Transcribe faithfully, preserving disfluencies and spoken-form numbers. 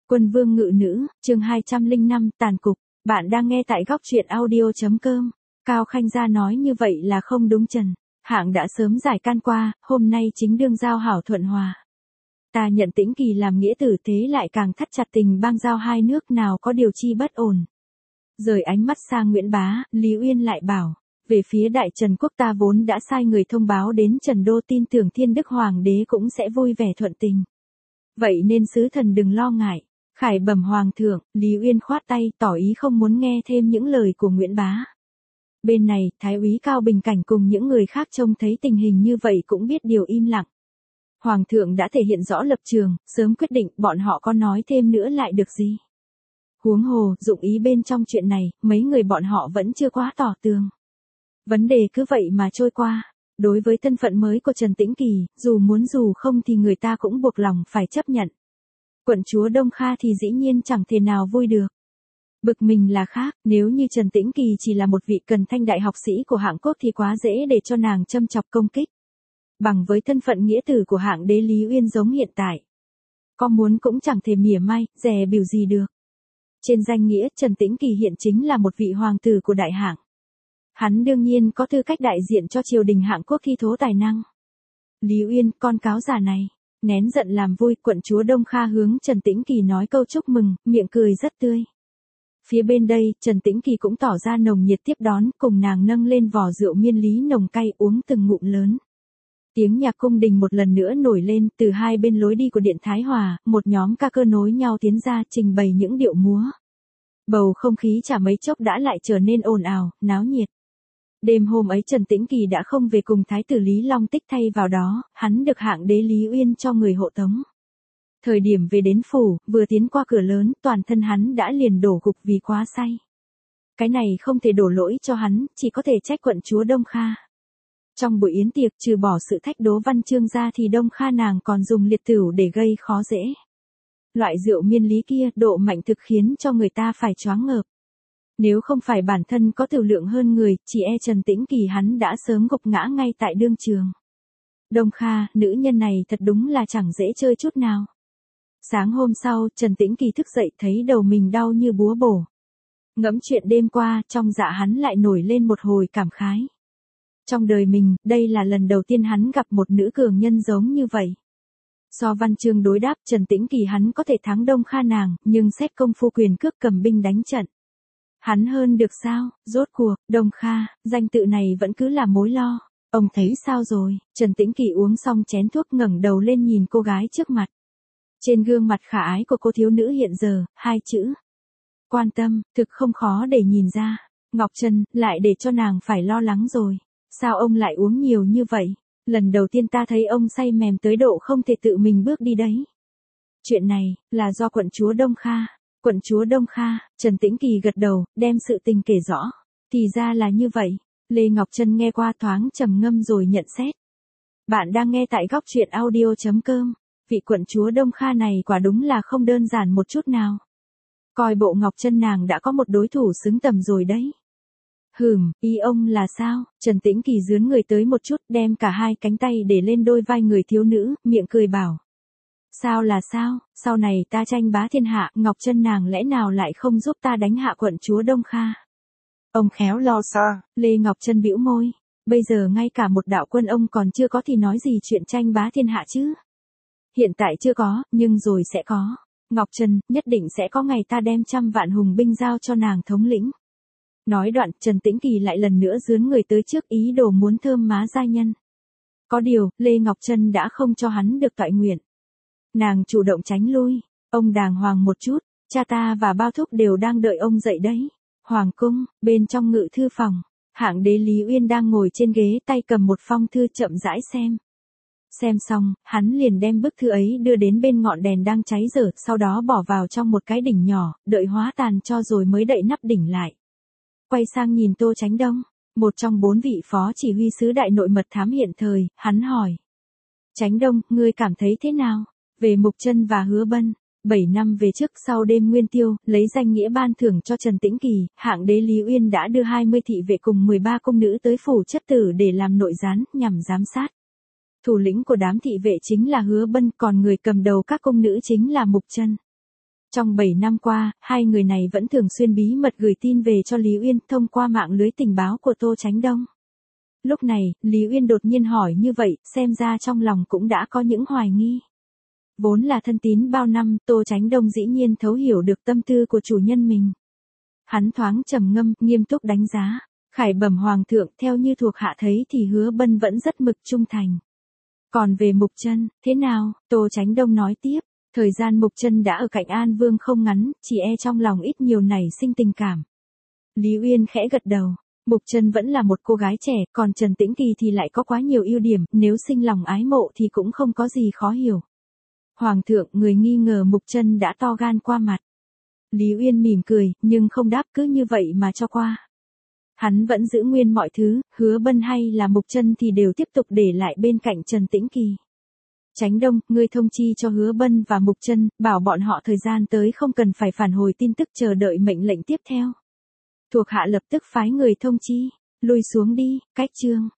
Quân vương ngự nữ, chương hai trăm lẻ năm, tàn cục. Bạn đang nghe tại góc truyện audio.com. Cao Khanh Gia nói như vậy là không đúng Trần. Hạng đã sớm giải can qua, hôm nay chính đương giao hảo thuận hòa. Ta nhận Tĩnh Kỳ làm nghĩa tử, thế lại càng thắt chặt tình bang giao hai nước, nào có điều chi bất ổn. Rời ánh mắt sang Nguyễn Bá, Lý Uyên lại bảo, về phía Đại Trần quốc ta vốn đã sai người thông báo đến Trần Đô, tin tưởng Thiên Đức Hoàng đế cũng sẽ vui vẻ thuận tình. Vậy nên sứ thần đừng lo ngại. Khải bẩm Hoàng thượng. Lý Uyên khoát tay, tỏ ý không muốn nghe thêm những lời của Nguyễn Bá. Bên này, Thái úy Cao Bình Cảnh cùng những người khác trông thấy tình hình như vậy cũng biết điều, im lặng. Hoàng thượng đã thể hiện rõ lập trường, sớm quyết định, bọn họ có nói thêm nữa lại được gì. Huống hồ, dụng ý bên trong chuyện này, mấy người bọn họ vẫn chưa quá tỏ tường. Vấn đề cứ vậy mà trôi qua. Đối với thân phận mới của Trần Tĩnh Kỳ, dù muốn dù không thì người ta cũng buộc lòng phải chấp nhận. Quận chúa Đông Kha thì dĩ nhiên chẳng thể nào vui được. Bực mình là khác, nếu như Trần Tĩnh Kỳ chỉ là một vị cần thanh đại học sĩ của Hạng Quốc thì quá dễ để cho nàng châm chọc công kích. Bằng với thân phận nghĩa tử của Hạng đế Lý Uyên giống hiện tại, có muốn cũng chẳng thể mỉa mai, dè bỉu gì được. Trên danh nghĩa, Trần Tĩnh Kỳ hiện chính là một vị hoàng tử của Đại Hạng. Hắn đương nhiên có tư cách đại diện cho triều đình Hạng Quốc thi thố tài năng. Lý Uyên, con cáo già này. Nén giận làm vui, quận chúa Đông Kha hướng Trần Tĩnh Kỳ nói câu chúc mừng, miệng cười rất tươi. Phía bên đây, Trần Tĩnh Kỳ cũng tỏ ra nồng nhiệt tiếp đón, cùng nàng nâng lên vò rượu miên lý nồng cay, uống từng ngụm lớn. Tiếng nhạc cung đình một lần nữa nổi lên, từ hai bên lối đi của Điện Thái Hòa, một nhóm ca cơ nối nhau tiến ra, trình bày những điệu múa. Bầu không khí chả mấy chốc đã lại trở nên ồn ào, náo nhiệt. Đêm hôm ấy Trần Tĩnh Kỳ đã không về cùng Thái tử Lý Long Tích, thay vào đó, hắn được Hạng đế Lý Uyên cho người hộ tống. Thời điểm về đến phủ, vừa tiến qua cửa lớn, toàn thân hắn đã liền đổ gục vì quá say. Cái này không thể đổ lỗi cho hắn, chỉ có thể trách quận chúa Đông Kha. Trong buổi yến tiệc, trừ bỏ sự thách đố văn chương ra thì Đông Kha nàng còn dùng liệt tửu để gây khó dễ. Loại rượu miên lý kia, độ mạnh thực khiến cho người ta phải choáng ngợp. Nếu không phải bản thân có tửu lượng hơn người, chỉ e Trần Tĩnh Kỳ hắn đã sớm gục ngã ngay tại đương trường. Đông Kha, nữ nhân này thật đúng là chẳng dễ chơi chút nào. Sáng hôm sau, Trần Tĩnh Kỳ thức dậy thấy đầu mình đau như búa bổ. Ngẫm chuyện đêm qua, trong dạ hắn lại nổi lên một hồi cảm khái. Trong đời mình, đây là lần đầu tiên hắn gặp một nữ cường nhân giống như vậy. So văn chương đối đáp, Trần Tĩnh Kỳ hắn có thể thắng Đông Kha nàng, nhưng xét công phu quyền cước cầm binh đánh trận, hắn hơn được sao? Rốt cuộc, Đông Kha, danh tự này vẫn cứ là mối lo. Ông thấy sao rồi? Trần Tĩnh Kỳ uống xong chén thuốc, ngẩng đầu lên nhìn cô gái trước mặt. Trên gương mặt khả ái của cô thiếu nữ hiện giờ, hai chữ quan tâm, thực không khó để nhìn ra. Ngọc Trân, lại để cho nàng phải lo lắng rồi. Sao ông lại uống nhiều như vậy? Lần đầu tiên ta thấy ông say mềm tới độ không thể tự mình bước đi đấy. Chuyện này, là do quận chúa Đông Kha. Quận chúa Đông Kha, Trần Tĩnh Kỳ gật đầu, đem sự tình kể rõ. Thì ra là như vậy. Lê Ngọc Trân nghe qua thoáng trầm ngâm rồi nhận xét. Bạn đang nghe tại góc truyện audio.com. Vị quận chúa Đông Kha này quả đúng là không đơn giản một chút nào. Coi bộ Ngọc Trân nàng đã có một đối thủ xứng tầm rồi đấy. Hừm, ý ông là sao? Trần Tĩnh Kỳ dướn người tới một chút, đem cả hai cánh tay để lên đôi vai người thiếu nữ, miệng cười bảo. Sao là sao? Sau này ta tranh bá thiên hạ, Ngọc Trân nàng lẽ nào lại không giúp ta đánh hạ quận chúa Đông Kha? Ông khéo lo xa. Lê Ngọc Trân bĩu môi. Bây giờ ngay cả một đạo quân ông còn chưa có thì nói gì chuyện tranh bá thiên hạ chứ? Hiện tại chưa có, nhưng rồi sẽ có. Ngọc Trân, nhất định sẽ có ngày ta đem trăm vạn hùng binh giao cho nàng thống lĩnh. Nói đoạn, Trần Tĩnh Kỳ lại lần nữa dướn người tới trước, ý đồ muốn thơm má giai nhân. Có điều, Lê Ngọc Trân đã không cho hắn được toại nguyện. Nàng chủ động tránh lui. Ông đàng hoàng một chút, cha ta và bao thúc đều đang đợi ông dậy đấy. Hoàng cung, bên trong ngự thư phòng, Hạng đế Lý Uyên đang ngồi trên ghế, tay cầm một phong thư chậm rãi xem. Xem xong, hắn liền đem bức thư ấy đưa đến bên ngọn đèn đang cháy dở, sau đó bỏ vào trong một cái đỉnh nhỏ, đợi hóa tàn cho rồi mới đậy nắp đỉnh lại. Quay sang nhìn Tô Chánh Đông, một trong bốn vị phó chỉ huy sứ đại nội mật thám hiện thời, hắn hỏi. Chánh Đông, ngươi cảm thấy thế nào? Về Mục Trân và Hứa Bân, bảy năm về trước sau đêm Nguyên Tiêu, lấy danh nghĩa ban thưởng cho Trần Tĩnh Kỳ, Hạng đế Lý Uyên đã đưa hai mươi thị vệ cùng mười ba cung nữ tới phủ chất tử để làm nội gián, nhằm giám sát. Thủ lĩnh của đám thị vệ chính là Hứa Bân, còn người cầm đầu các cung nữ chính là Mục Trân. Trong bảy năm qua, hai người này vẫn thường xuyên bí mật gửi tin về cho Lý Uyên thông qua mạng lưới tình báo của Tô Chánh Đông. Lúc này, Lý Uyên đột nhiên hỏi như vậy, xem ra trong lòng cũng đã có những hoài nghi. Vốn là thân tín bao năm, Tô Chánh Đông dĩ nhiên thấu hiểu được tâm tư của chủ nhân mình. Hắn thoáng trầm ngâm, nghiêm túc đánh giá. Khải bẩm hoàng thượng, theo như thuộc hạ thấy thì Hứa Bân vẫn rất mực trung thành. Còn về Mục Chân, thế nào? Tô Chánh Đông nói tiếp, thời gian Mục Chân đã ở cạnh An Vương không ngắn, chỉ e trong lòng ít nhiều nảy sinh tình cảm. Lý Uyên khẽ gật đầu, Mục Chân vẫn là một cô gái trẻ, còn Trần Tĩnh Kỳ thì lại có quá nhiều ưu điểm, nếu sinh lòng ái mộ thì cũng không có gì khó hiểu. Hoàng thượng, người nghi ngờ Mục Chân đã to gan qua mặt. Lý Uyên mỉm cười, nhưng không đáp, cứ như vậy mà cho qua. Hắn vẫn giữ nguyên mọi thứ, Hứa Bân hay là Mục Chân thì đều tiếp tục để lại bên cạnh Trần Tĩnh Kỳ. Chánh Đông, ngươi thông chi cho Hứa Bân và Mục Chân, bảo bọn họ thời gian tới không cần phải phản hồi tin tức, chờ đợi mệnh lệnh tiếp theo. Thuộc hạ lập tức phái người thông chi, lui xuống đi, cách chương.